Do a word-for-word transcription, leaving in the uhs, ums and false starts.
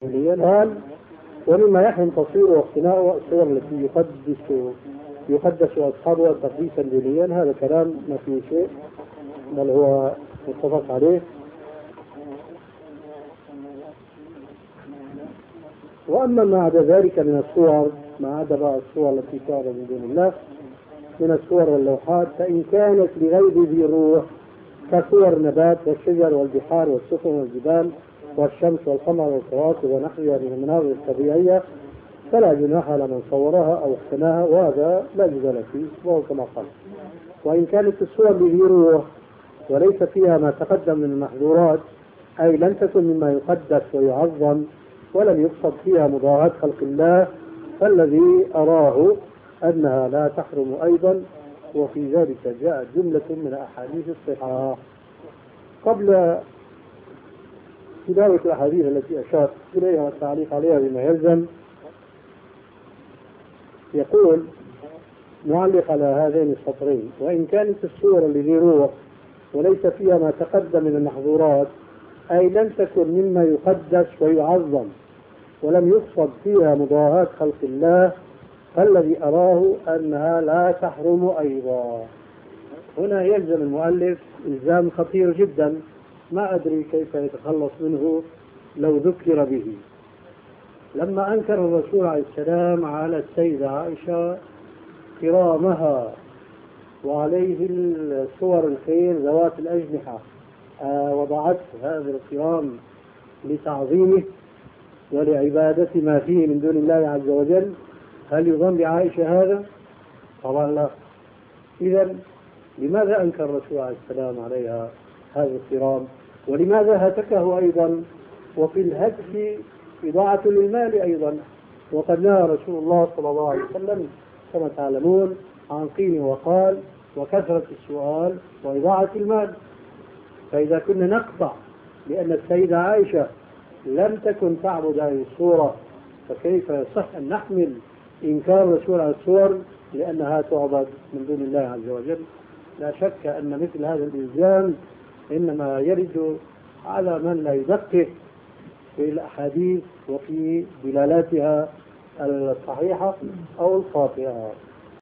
قال ومما يحرم تصوير واقتناء الصور التي يقدس يقدس أصحابها تقديسا دينيا، هذا كلام ما فيه شيء بل هو متفق عليه. وأما ما عدا ذلك من الصور، ما عدا بقى الصور التي تعبد من دون الله من الصور واللوحات، فإن كانت لغير ذي روح كصور النبات والشجر والبحار والسفن والجبال والشمس والقمر والكواكب ونحوها من المناظر الطبيعية فلا جناح على من صورها أو اقتناها، وهذا لا جدال فيه وهو كما قال. وإن كانت الصور لذي روح وليس فيها ما تقدم من المحظورات، أي لم تكن مما يقدس ويعظم ولم يقصد فيها مضاهاة خلق الله، فالذي أراه أنها لا تحرم أيضا، وفي ذلك جاء جملة من أحاديث الصحاح. قبل تلاوة الأحاديث التي أشار إليها والتعليق عليها بما يلزم، يقول معلق على هذين السطرين: وإن كانت الصورة لذي روح وليس فيها ما تقدم من المحظورات، أي لم تكن مما يقدس ويعظم ولم يقصد فيها مضاهاة خلق الله، فالذي أراه أنها لا تحرم أيضا. هنا يلزم المؤلف إلزام خطير جدا، ما أدري كيف يتخلص منه لو ذكر به. لما أنكر الرسول عليه السلام على السيدة عائشة كرامها وعليه الصور الخير ذوات الأجنحة، آه وضعت هذا الكرام لتعظيمه ولعبادة ما فيه من دون الله عز وجل، هل يظن بعائشة هذا؟ طبعا لا. إذن لماذا أنكر الرسول عليه السلام عليها هذا الكرام؟ ولماذا هتكه أيضا؟ وفي الهتك إضاعة للمال أيضا، وقد نهى رسول الله صلى الله عليه وسلم كما تعلمون عن قيل وقال وكثرة السؤال وإضاعة المال. فإذا كنا نقطع لأن السيدة عائشة لم تكن تعبد هذه الصورة، فكيف يصح أن نحمل إنكار الرسول على الصور لأنها تعبد من دون الله عز وجل؟ لا شك أن مثل هذا الإلزام إنما يرد على من لا يدقق في الأحاديث وفي دلالاتها الصحيحة أو الخاطئة.